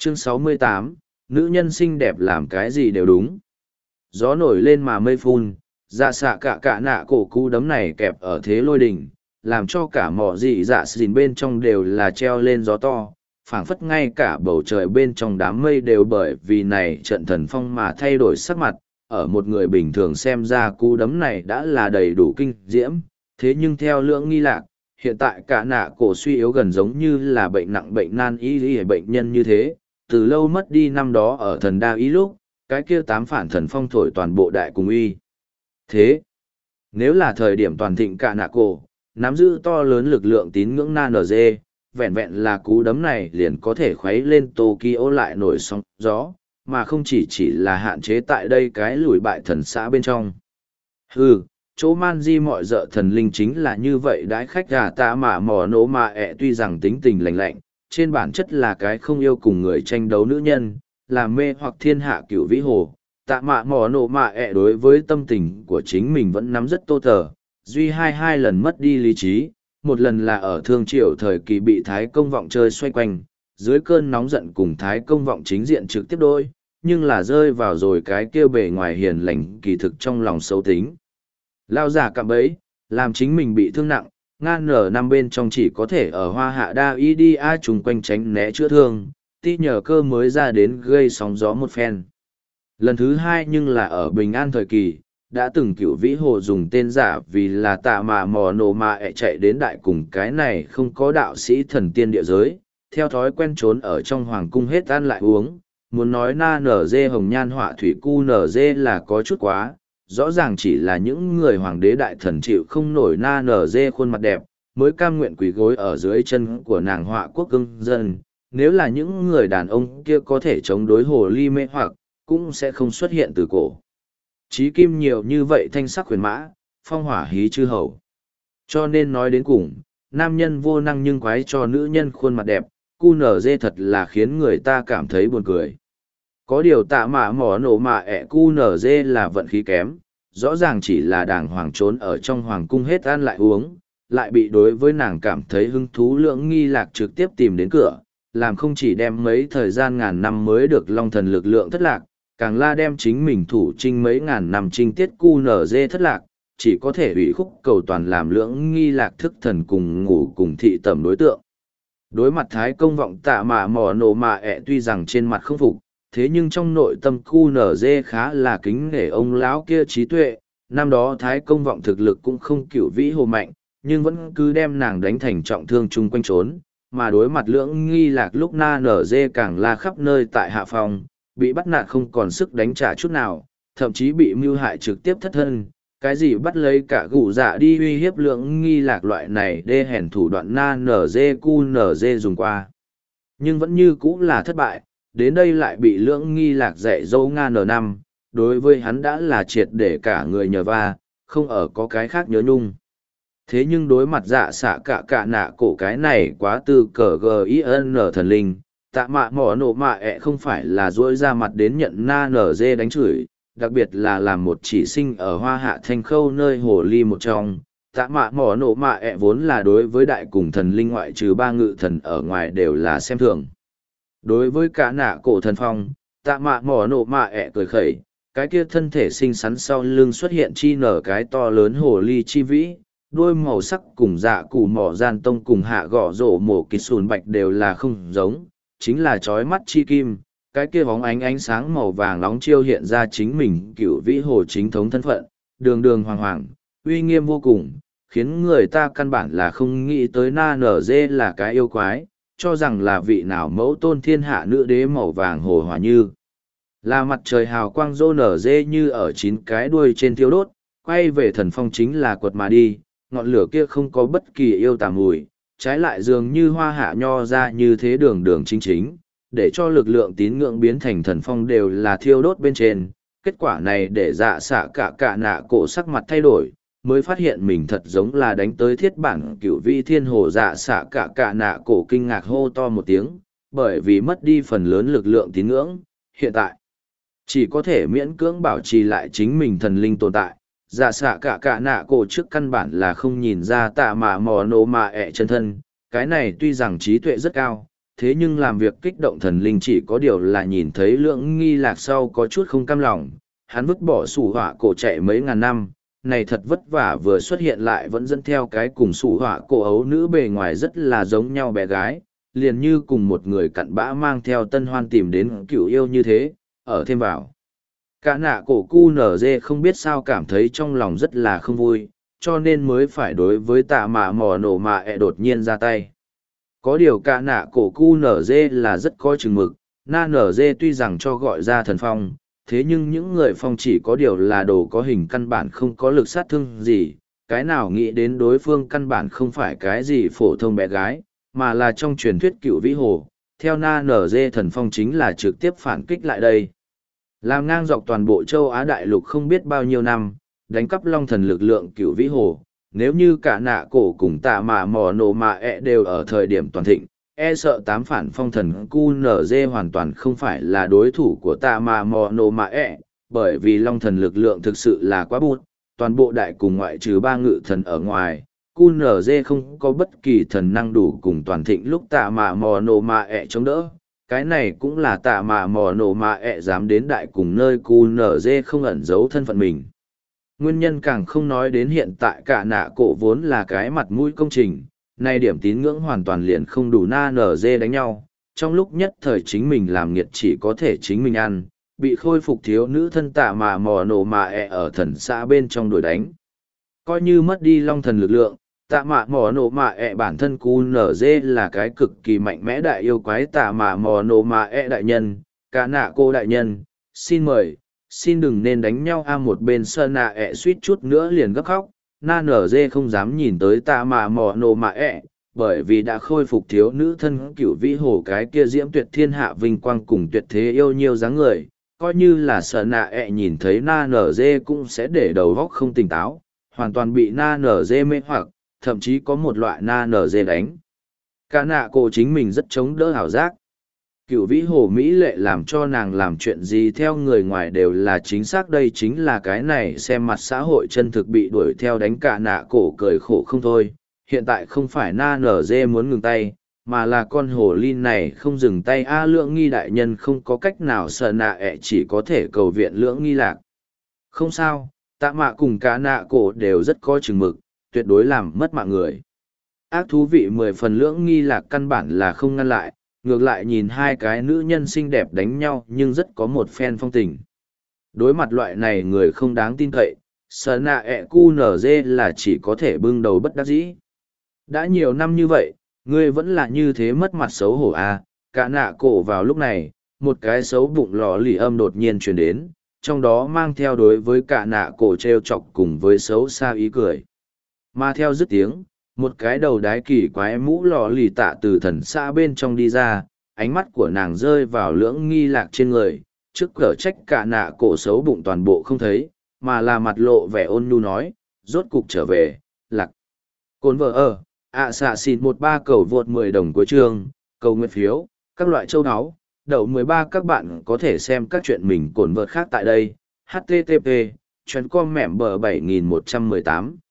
Chương 68, nữ nhân xinh đẹp làm cái gì đều đúng. Gió nổi lên mà mây phun, dạ xạ cả nạ cổ cú đấm này kẹp ở thế lôi đỉnh, làm cho cả mỏ dị dạ xìn bên trong đều là treo lên gió to, phảng phất ngay cả bầu trời bên trong đám mây đều bởi vì này trận thần phong mà thay đổi sắc mặt. Ở một người bình thường xem ra cú đấm này đã là đầy đủ kinh diễm, thế nhưng theo Lưỡng Nghi Lạc, hiện tại cả nạ cổ suy yếu gần giống như là bệnh nặng bệnh nan y bệnh nhân như thế, từ lâu mất đi năm đó ở thần đa ý lúc, cái kia tám phản thần phong thổi toàn bộ đại cùng uy. Thế, nếu là thời điểm toàn thịnh cả nạ cổ, nắm giữ to lớn lực lượng tín ngưỡng nan NG, vẹn vẹn là cú đấm này liền có thể khuấy lên Tokyo lại nổi sóng gió, mà không chỉ là hạn chế tại đây cái lùi bại thần xã bên trong. Chỗ man di mọi dợ thần linh chính là như vậy đãi khách gà ta mà mò nổ mà ẹ tuy rằng tính tình lành lạnh, trên bản chất là cái không yêu cùng người tranh đấu nữ nhân, làm mê hoặc thiên hạ cửu vĩ hồ. Tạ mạ mò nổ mạ ẹ đối với tâm tình của chính mình vẫn nắm rất tô tờ, duy hai lần mất đi lý trí, một lần là ở thương triều thời kỳ bị Thái Công Vọng chơi xoay quanh, dưới cơn nóng giận cùng Thái Công Vọng chính diện trực tiếp đôi, nhưng là rơi vào rồi cái kia bề ngoài hiền lành kỳ thực trong lòng xấu tính. Lao giả cạm bẫy, làm chính mình bị thương nặng, ngang nở năm bên trong chỉ có thể ở hoa hạ đa y đi ai chung quanh tránh né chữa thương, ti nhờ cơ mới ra đến gây sóng gió một phen. Lần thứ hai nhưng là ở Bình An thời kỳ, đã từng cựu vĩ hồ dùng tên giả vì là tạ mà mò nổ mà ẹ chạy đến đại cùng cái này không có đạo sĩ thần tiên địa giới, theo thói quen trốn ở trong hoàng cung hết ăn lại uống, muốn nói na nở dê hồng nhan họa thủy cu nở dê là có chút quá, rõ ràng chỉ là những người hoàng đế đại thần chịu không nổi na nở dê khuôn mặt đẹp, mới cam nguyện quỳ gối ở dưới chân của nàng họa quốc cưng dân, nếu là những người đàn ông kia có thể chống đối hồ ly mê hoặc, cũng sẽ không xuất hiện từ cổ. Chí kim nhiều như vậy thanh sắc huyền mã, phong hỏa hí chư hầu. Cho nên nói đến cùng, nam nhân vô năng nhưng quái cho nữ nhân khuôn mặt đẹp, cu nở dê thật là khiến người ta cảm thấy buồn cười. Có điều tạ mạ mỏ nổ mạ ẹ cu nở dê là vận khí kém, rõ ràng chỉ là đàng hoàng trốn ở trong hoàng cung hết ăn lại uống, lại bị đối với nàng cảm thấy hứng thú Lưỡng Nghi Lạc trực tiếp tìm đến cửa, làm không chỉ đem mấy thời gian ngàn năm mới được long thần lực lượng thất lạc, càng la đem chính mình thủ trinh mấy ngàn năm trinh tiết cu nở dê thất lạc, chỉ có thể ủy khúc cầu toàn làm Lưỡng Nghi Lạc thức thần cùng ngủ cùng thị tẩm đối tượng. Đối mặt Thái Công Vọng tạ mạ mỏ nổ mạ ẹ tuy rằng trên mặt không phục, thế nhưng trong nội tâm cu nở dê khá là kính nể ông lão kia trí tuệ, năm đó Thái Công Vọng thực lực cũng không cửu vĩ hồ mạnh, nhưng vẫn cứ đem nàng đánh thành trọng thương chung quanh trốn, mà đối mặt Lưỡng Nghi Lạc lúc na nở dê càng la khắp nơi tại hạ phòng, bị bắt nạt không còn sức đánh trả chút nào, thậm chí bị mưu hại trực tiếp thất thân, cái gì bắt lấy cả gụ dạ đi uy hiếp Lưỡng Nghi Lạc loại này đê hèn thủ đoạn na nở dê cu nở dê dùng qua. Nhưng vẫn như cũ là thất bại, đến đây lại bị Lưỡng Nghi Lạc dạy dỗ nga n5, đối với hắn đã là triệt để cả người nhờ va, không ở có cái khác nhớ nhung. Thế nhưng đối mặt dạ xạ cả nạ cổ cái này quá tư cờ GIN thần linh, tạ mạ mỏ nổ mạ ẹ không phải là dỗi ra mặt đến nhận na nở dê đánh chửi, đặc biệt là làm một chỉ sinh ở hoa hạ thanh khâu nơi hồ ly một trong. Tạ mạ mỏ nổ mạ ẹ vốn là đối với đại cùng thần linh ngoại trừ ba ngự thần ở ngoài đều là xem thường. Đối với cả nạ cổ thần phong, tạ mạ mỏ nổ mạ ẹ cười khẩy, cái kia thân thể xinh xắn sau lưng xuất hiện chi nở cái to lớn hồ ly chi vĩ, đôi màu sắc cùng dạ củ mỏ gian tông cùng hạ gõ rổ mổ kịch sùn bạch đều là không giống, chính là trói mắt chi kim, cái kia bóng ánh sáng màu vàng nóng chiêu hiện ra chính mình cựu vĩ hồ chính thống thân phận, đường đường hoàng hoàng, uy nghiêm vô cùng, khiến người ta căn bản là không nghĩ tới na nở dê là cái yêu quái, cho rằng là vị nào mẫu tôn thiên hạ nữ đế màu vàng hồ hòa như. Là mặt trời hào quang rô nở dê như ở 9 cái đuôi trên thiêu đốt, quay về thần phong chính là quật mà đi, ngọn lửa kia không có bất kỳ yêu tà mùi, trái lại dường như hoa hạ nho ra như thế đường đường chính chính, để cho lực lượng tín ngưỡng biến thành thần phong đều là thiêu đốt bên trên. Kết quả này để dạ xạ cả nạ cổ sắc mặt thay đổi, mới phát hiện mình thật giống là đánh tới thiết bản cửu vi thiên hồ. Dạ xạ cả nạ cổ kinh ngạc hô to một tiếng, bởi vì mất đi phần lớn lực lượng tín ngưỡng, hiện tại chỉ có thể miễn cưỡng bảo trì lại chính mình thần linh tồn tại. Dạ xạ cả nạ cổ trước căn bản là không nhìn ra tạ mạ mò nổ mạ ẹ chân thân, cái này tuy rằng trí tuệ rất cao, thế nhưng làm việc kích động thần linh chỉ có điều là nhìn thấy Lưỡng Nghi Lạc sau có chút không cam lòng, hắn vứt bỏ sủ họa cổ chạy mấy ngàn năm, này thật vất vả vừa xuất hiện lại vẫn dẫn theo cái cùng sủ họa cổ ấu nữ bề ngoài rất là giống nhau bé gái, liền như cùng một người cặn bã mang theo tân hoan tìm đến cựu yêu như thế, ở thêm vào. Cả nạ cổ cu nở dê không biết sao cảm thấy trong lòng rất là không vui, cho nên mới phải đối với tạ mạ mò nổ mạ đột nhiên ra tay. Có điều cả nạ cổ cu nở dê là rất có chừng mực, na nở dê tuy rằng cho gọi ra thần phong, thế nhưng những người phong chỉ có điều là đồ có hình căn bản không có lực sát thương gì, cái nào nghĩ đến đối phương căn bản không phải cái gì phổ thông bé gái, mà là trong truyền thuyết cựu vĩ hồ, theo na nở dê thần phong chính là trực tiếp phản kích lại đây. Làm ngang dọc toàn bộ châu Á đại lục không biết bao nhiêu năm, đánh cắp long thần lực lượng cựu vĩ hồ, nếu như cả nạ cổ cùng tạ mạ mò nổ mạ đều ở thời điểm toàn thịnh, sợ tám phản phong thần cu nở dê hoàn toàn không phải là đối thủ của tạ mạ mò nổ mạ bởi vì long thần lực lượng thực sự là quá bút, toàn bộ đại cùng ngoại trừ ba ngự thần ở ngoài, cu nở dê không có bất kỳ thần năng đủ cùng toàn thịnh lúc tạ mạ mò nổ mạ chống đỡ. Cái này cũng là tạ mạ mò nổ mạ dám đến đại cùng nơi cu nở dê không ẩn giấu thân phận mình. Nguyên nhân càng không nói đến hiện tại cả nạ cổ vốn là cái mặt mũi công trình, nay điểm tín ngưỡng hoàn toàn liền không đủ na nở dê đánh nhau, trong lúc nhất thời chính mình làm nghiệt chỉ có thể chính mình ăn, bị khôi phục thiếu nữ thân tạ mà mò nổ mà ở thần xã bên trong đuổi đánh. Coi như mất đi long thần lực lượng, tạ mạ mò nổ mạ bản thân cu nở dê là cái cực kỳ mạnh mẽ đại yêu quái tạ mạ mò nổ mạ đại nhân, cả nạ cô đại nhân, xin mời, xin đừng nên đánh nhau một bên sơn nạ suýt chút nữa liền gấp khóc, na nở dê không dám nhìn tới tạ mạ mò nổ mạ bởi vì đã khôi phục thiếu nữ thân cửu vĩ hồ cái kia diễm tuyệt thiên hạ vinh quang cùng tuyệt thế yêu nhiêu dáng người, coi như là sơn nạ nhìn thấy na nở dê cũng sẽ để đầu góc không tỉnh táo, hoàn toàn bị na nở dê mê hoặc, thậm chí có một loại na nở dê đánh. Cả nạ cổ chính mình rất chống đỡ hảo giác. Cựu vĩ hồ Mỹ lệ làm cho nàng làm chuyện gì theo người ngoài đều là chính xác, đây chính là cái này xem mặt xã hội chân thực bị đuổi theo đánh cả nạ cổ cười khổ không thôi. Hiện tại không phải na nở dê muốn ngừng tay, mà là con hồ ly này không dừng tay Lưỡng Nghi đại nhân không có cách nào sợ nạ chỉ có thể cầu viện Lưỡng Nghi Lạc. Không sao, tạ mạ cùng cả nạ cổ đều rất có chừng mực, tuyệt đối làm mất mạng người. Ác thú vị 10 phần Lưỡng Nghi Lạc căn bản là không ngăn lại, ngược lại nhìn hai cái nữ nhân xinh đẹp đánh nhau nhưng rất có một phen phong tình. Đối mặt loại này người không đáng tin cậy, sợ nạ cu nở dê là chỉ có thể bưng đầu bất đắc dĩ. Đã nhiều năm như vậy, ngươi vẫn là như thế mất mặt xấu hổ cả nạ cổ vào lúc này, một cái xấu bụng lò lì âm đột nhiên truyền đến, trong đó mang theo đối với cả nạ cổ treo chọc cùng với xấu xa ý cười. Mà theo dứt tiếng, một cái đầu đái kỳ quái mũ lò lì tạ từ thần xã bên trong đi ra, ánh mắt của nàng rơi vào Lưỡng Nghi Lạc trên người, trước cở trách cả nạ cổ xấu bụng toàn bộ không thấy, mà là mặt lộ vẻ ôn nhu nói, rốt cục trở về, Lạc. Cồn vợ xạ xịt 13 cầu vượt 10 đồng cuối chương, cầu nguyện phiếu, các loại châu áo, đậu 13 các bạn có thể xem các chuyện mình cồn vợt khác tại đây, http, chuyến com mẻm bờ 7118.